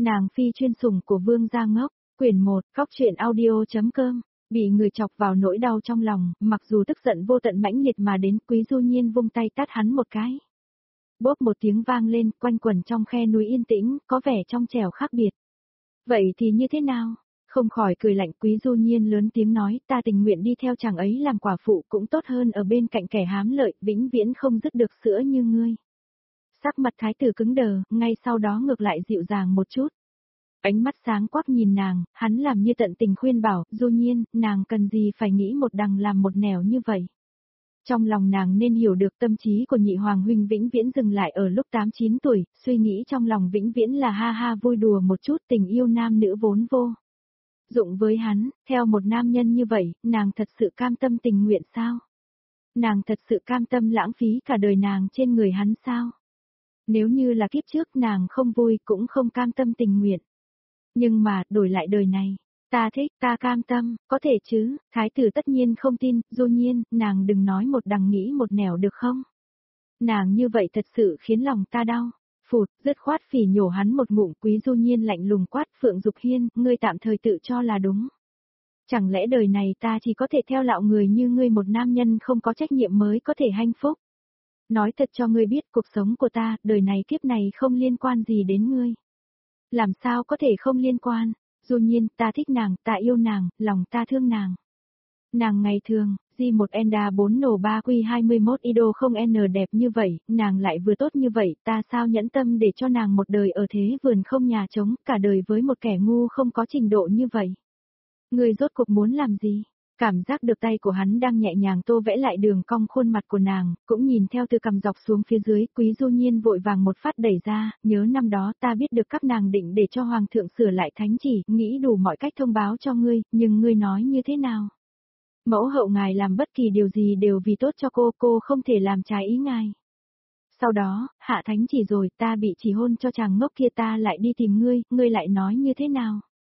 Nàng phi chuyên sủng của Vương Gia Ngốc, quyển 1, Cóc truyện audio.com, bị người chọc vào nỗi đau trong lòng, mặc dù tức giận vô tận mãnh liệt mà đến, Quý Du Nhiên vung tay tát hắn một cái. Bốp một tiếng vang lên, quanh quẩn trong khe núi yên tĩnh, có vẻ trong trẻo khác biệt. Vậy thì như thế nào? Không khỏi cười lạnh. Quý Du Nhiên lớn tiếng nói, ta tình nguyện đi theo chàng ấy làm quả phụ cũng tốt hơn ở bên cạnh kẻ hám lợi, vĩnh viễn không dứt được sữa như ngươi. Sắc mặt thái tử cứng đờ, ngay sau đó ngược lại dịu dàng một chút. Ánh mắt sáng quắc nhìn nàng, hắn làm như tận tình khuyên bảo, Du Nhiên, nàng cần gì phải nghĩ một đằng làm một nẻo như vậy. Trong lòng nàng nên hiểu được tâm trí của nhị hoàng huynh vĩnh viễn dừng lại ở lúc 8-9 tuổi, suy nghĩ trong lòng vĩnh viễn là ha ha vui đùa một chút, tình yêu nam nữ vốn vô dụng với hắn, theo một nam nhân như vậy, nàng thật sự cam tâm tình nguyện sao? Nàng thật sự cam tâm lãng phí cả đời nàng trên người hắn sao? Nếu như là kiếp trước nàng không vui cũng không cam tâm tình nguyện. Nhưng mà, đổi lại đời này, ta thích, ta cam tâm, có thể chứ, thái tử tất nhiên không tin, Du Nhiên, nàng đừng nói một đằng nghĩ một nẻo được không? Nàng như vậy thật sự khiến lòng ta đau. Phụt, dứt khoát phỉ nhổ hắn một ngụm. Quý Du Nhiên lạnh lùng quát, Phượng Dục Hiên, ngươi tạm thời tự cho là đúng. Chẳng lẽ đời này ta chỉ có thể theo lạo người như ngươi, một nam nhân không có trách nhiệm mới có thể hạnh phúc? Nói thật cho ngươi biết, cuộc sống của ta, đời này kiếp này không liên quan gì đến ngươi. Làm sao có thể không liên quan? Du Nhiên, ta thích nàng, ta yêu nàng, lòng ta thương nàng. Nàng ngày thường, G1 Enda 4 nổ 3 Q21 Ido không N đẹp như vậy, nàng lại vừa tốt như vậy, ta sao nhẫn tâm để cho nàng một đời ở thế vườn không nhà trống, cả đời với một kẻ ngu không có trình độ như vậy. Người rốt cuộc muốn làm gì? Cảm giác được tay của hắn đang nhẹ nhàng tô vẽ lại đường cong khuôn mặt của nàng, cũng nhìn theo từ cằm dọc xuống phía dưới. Quý Du Nhiên vội vàng một phát đẩy ra, nhớ năm đó ta biết được các nàng định để cho hoàng thượng sửa lại thánh chỉ, nghĩ đủ mọi cách thông báo cho ngươi, nhưng ngươi nói như thế nào? Mẫu hậu ngài làm bất kỳ điều gì đều vì tốt cho cô không thể làm trái ý ngài. Sau đó, hạ thánh chỉ rồi, ta bị chỉ hôn cho chàng ngốc kia, ta lại đi tìm ngươi lại nói như thế nào?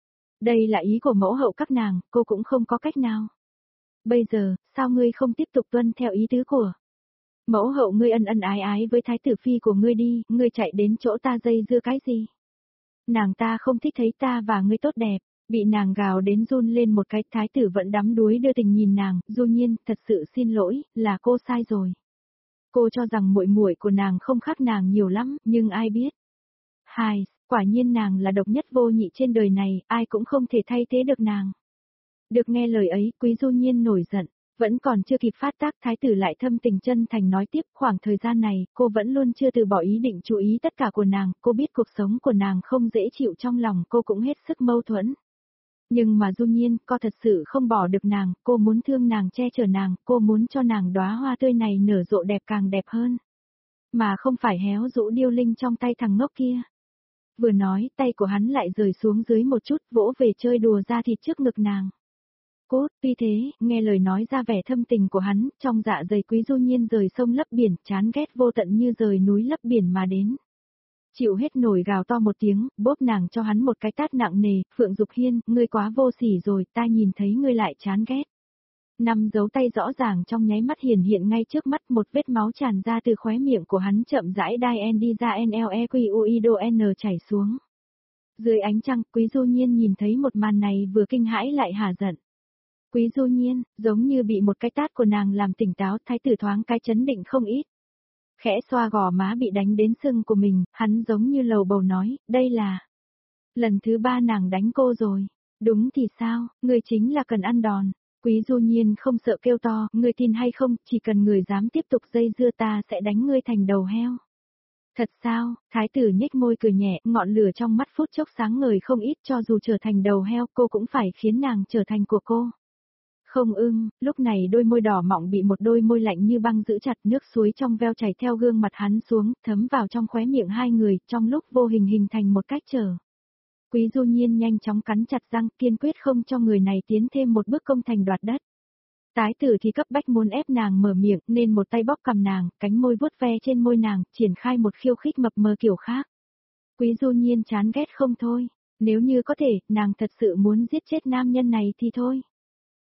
Đây là ý của mẫu hậu các nàng, cô cũng không có cách nào. Bây giờ, sao ngươi không tiếp tục tuân theo ý tứ của mẫu hậu? Ngươi ân ân ái ái với thái tử phi của ngươi đi, ngươi chạy đến chỗ ta dây dưa cái gì? Nàng ta không thích thấy ta và ngươi tốt đẹp. Bị nàng gào đến run lên một cái, thái tử vẫn đắm đuối đưa tình nhìn nàng. Du Nhiên, thật sự xin lỗi, là cô sai rồi. Cô cho rằng muội muội của nàng không khác nàng nhiều lắm, nhưng ai biết. Quả nhiên nàng là độc nhất vô nhị trên đời này, ai cũng không thể thay thế được nàng. Được nghe lời ấy, Quý Du Nhiên nổi giận, vẫn còn chưa kịp phát tác, thái tử lại thâm tình chân thành nói tiếp, khoảng thời gian này, cô vẫn luôn chưa từ bỏ ý định chú ý tất cả của nàng, cô biết cuộc sống của nàng không dễ chịu, trong lòng cô cũng hết sức mâu thuẫn. Nhưng mà Du Nhiên, cô thật sự không bỏ được nàng, cô muốn thương nàng, che chở nàng, cô muốn cho nàng đóa hoa tươi này nở rộ đẹp càng đẹp hơn. Mà không phải héo rũ điêu linh trong tay thằng ngốc kia. Vừa nói, tay của hắn lại rời xuống dưới một chút, vỗ về chơi đùa ra thịt trước ngực nàng. Cốt, tuy thế, nghe lời nói ra vẻ thâm tình của hắn, trong dạ dày Quý Du Nhiên rời sông lấp biển, chán ghét vô tận như rời núi lấp biển mà đến. Chịu hết nổi gào to một tiếng, bóp nàng cho hắn một cái tát nặng nề. Phượng Dục Hiên, ngươi quá vô sỉ rồi, ta nhìn thấy ngươi lại chán ghét. Năm dấu tay rõ ràng trong nháy mắt hiển hiện ngay trước mắt, một vết máu tràn ra từ khóe miệng của hắn, chậm rãi đai đi ra NLEQUIDO N chảy xuống. Dưới ánh trăng, Quý Du Nhiên nhìn thấy một màn này vừa kinh hãi lại hả giận. Quý Du Nhiên, giống như bị một cái tát của nàng làm tỉnh táo, thái tử thoáng cái chấn định không ít. Khẽ xoa gò má bị đánh đến sưng của mình, hắn giống như lầu bầu nói, đây là lần thứ 3 nàng đánh cô rồi. Đúng thì sao, ngươi chính là cần ăn đòn. Quý Du Nhiên không sợ kêu to, ngươi tin hay không, chỉ cần người dám tiếp tục dây dưa ta sẽ đánh ngươi thành đầu heo. Thật sao? Thái tử nhếch môi cười nhẹ, ngọn lửa trong mắt phút chốc sáng ngời không ít, cho dù trở thành đầu heo cô cũng phải khiến nàng trở thành của cô. Không ưng, lúc này đôi môi đỏ mọng bị một đôi môi lạnh như băng giữ chặt, nước suối trong veo chảy theo gương mặt hắn xuống, thấm vào trong khóe miệng hai người, trong lúc vô hình hình thành một cách trở. Quý Du Nhiên nhanh chóng cắn chặt răng, kiên quyết không cho người này tiến thêm một bước công thành đoạt đất. Tái tử thì cấp bách muốn ép nàng mở miệng, nên một tay bóp cằm nàng, cánh môi vuốt ve trên môi nàng, triển khai một khiêu khích mập mờ kiểu khác. Quý Du Nhiên chán ghét không thôi, nếu như có thể, nàng thật sự muốn giết chết nam nhân này thì thôi.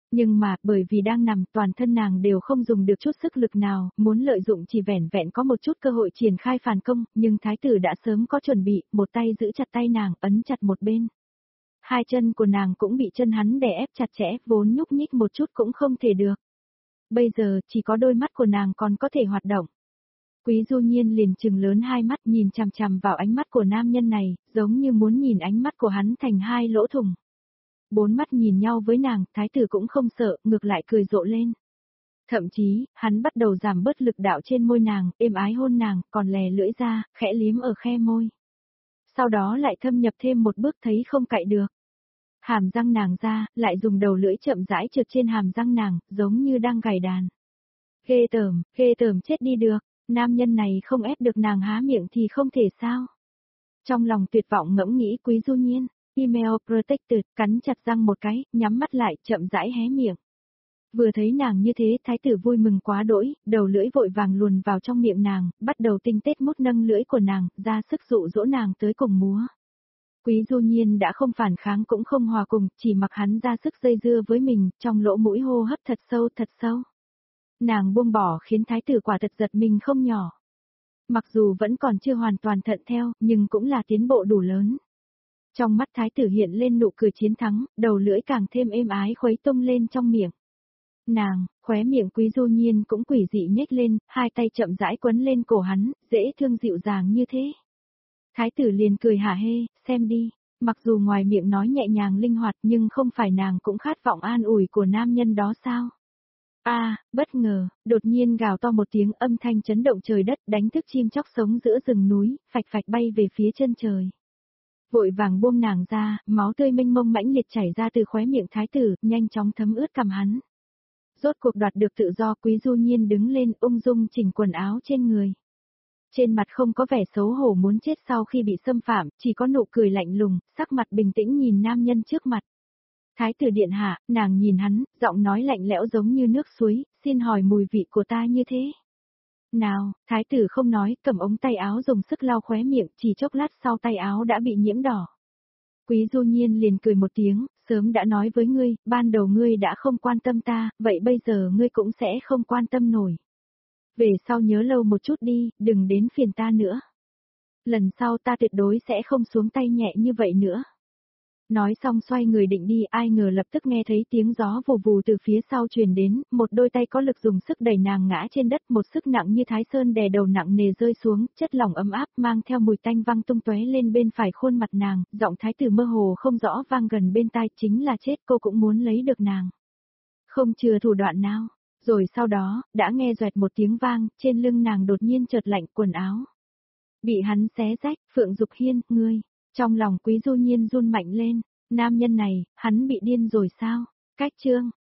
Nhưng mà, bởi vì đang nằm, toàn thân nàng đều không dùng được chút sức lực nào, muốn lợi dụng chỉ vẻn vẹn có một chút cơ hội triển khai phản công, nhưng thái tử đã sớm có chuẩn bị, một tay giữ chặt tay nàng, ấn chặt một bên. Hai chân của nàng cũng bị chân hắn đè ép chặt chẽ, vốn nhúc nhích một chút cũng không thể được. Bây giờ, chỉ có đôi mắt của nàng còn có thể hoạt động. Quý Du Nhiên liền trừng lớn hai mắt nhìn chằm chằm vào ánh mắt của nam nhân này, giống như muốn nhìn ánh mắt của hắn thành hai lỗ thủng. Bốn mắt nhìn nhau với nàng, thái tử cũng không sợ, ngược lại cười rộ lên. Thậm chí, hắn bắt đầu giảm bớt lực đạo trên môi nàng, êm ái hôn nàng, còn lè lưỡi ra, khẽ liếm ở khe môi. Sau đó lại thâm nhập thêm một bước thấy không cạy được. Hàm răng nàng ra, lại dùng đầu lưỡi chậm rãi trượt trên hàm răng nàng, giống như đang gảy đàn. Ghê tởm chết đi được, nam nhân này không ép được nàng há miệng thì không thể sao. Trong lòng tuyệt vọng ngẫm nghĩ Quý Du Nhiên, email protected, cắn chặt răng một cái, nhắm mắt lại, chậm rãi hé miệng. Vừa thấy nàng như thế, thái tử vui mừng quá đỗi, đầu lưỡi vội vàng luồn vào trong miệng nàng, bắt đầu tinh tết mút nâng lưỡi của nàng, ra sức dụ dỗ nàng tới cùng múa. Quý Du Nhiên đã không phản kháng cũng không hòa cùng, chỉ mặc hắn ra sức dây dưa với mình, trong lỗ mũi hô hấp thật sâu thật sâu. Nàng buông bỏ khiến thái tử quả thật giật mình không nhỏ. Mặc dù vẫn còn chưa hoàn toàn thuận theo, nhưng cũng là tiến bộ đủ lớn. Trong mắt thái tử hiện lên nụ cười chiến thắng, đầu lưỡi càng thêm êm ái khuấy tung lên trong miệng. Nàng, khóe miệng Quý Du Nhiên cũng quỷ dị nhếch lên, hai tay chậm rãi quấn lên cổ hắn, dễ thương dịu dàng như thế. Thái tử liền cười hả hê, xem đi, mặc dù ngoài miệng nói nhẹ nhàng linh hoạt nhưng không phải nàng cũng khát vọng an ủi của nam nhân đó sao? Bất ngờ, đột nhiên gào to một tiếng âm thanh chấn động trời đất đánh thức chim chóc sống giữa rừng núi, phạch phạch bay về phía chân trời. Vội vàng buông nàng ra, máu tươi mênh mông mãnh liệt chảy ra từ khóe miệng thái tử, nhanh chóng thấm ướt cằm hắn. Rốt cuộc đoạt được tự do Quý Du Nhiên đứng lên ung dung chỉnh quần áo trên người. Trên mặt không có vẻ xấu hổ muốn chết sau khi bị xâm phạm, chỉ có nụ cười lạnh lùng, sắc mặt bình tĩnh nhìn nam nhân trước mặt. Thái tử điện hạ, nàng nhìn hắn, giọng nói lạnh lẽo giống như nước suối, xin hỏi mùi vị của ta như thế. Nào, thái tử không nói, cầm ống tay áo dùng sức lau khóe miệng, chỉ chốc lát sau tay áo đã bị nhiễm đỏ. Quý Du Nhiên liền cười một tiếng, sớm đã nói với ngươi, ban đầu ngươi đã không quan tâm ta, vậy bây giờ ngươi cũng sẽ không quan tâm nổi. Về sau nhớ lâu một chút đi, đừng đến phiền ta nữa. Lần sau ta tuyệt đối sẽ không xuống tay nhẹ như vậy nữa. Nói xong xoay người định đi, ai ngờ lập tức nghe thấy tiếng gió vù vù từ phía sau truyền đến, một đôi tay có lực dùng sức đẩy nàng ngã trên đất, một sức nặng như thái sơn đè đầu nặng nề rơi xuống, chất lỏng ấm áp mang theo mùi tanh văng tung tóe lên bên phải khuôn mặt nàng, giọng thái tử mơ hồ không rõ vang gần bên tai, chính là chết cô cũng muốn lấy được nàng. Không chừa thủ đoạn nào. Rồi sau đó, đã nghe doẹt một tiếng vang, trên lưng nàng đột nhiên chợt lạnh quần áo. Bị hắn xé rách, Phượng Dục Hiên, ngươi. Trong lòng Quý Du Nhiên run mạnh lên, nam nhân này, hắn bị điên rồi sao? Cách chương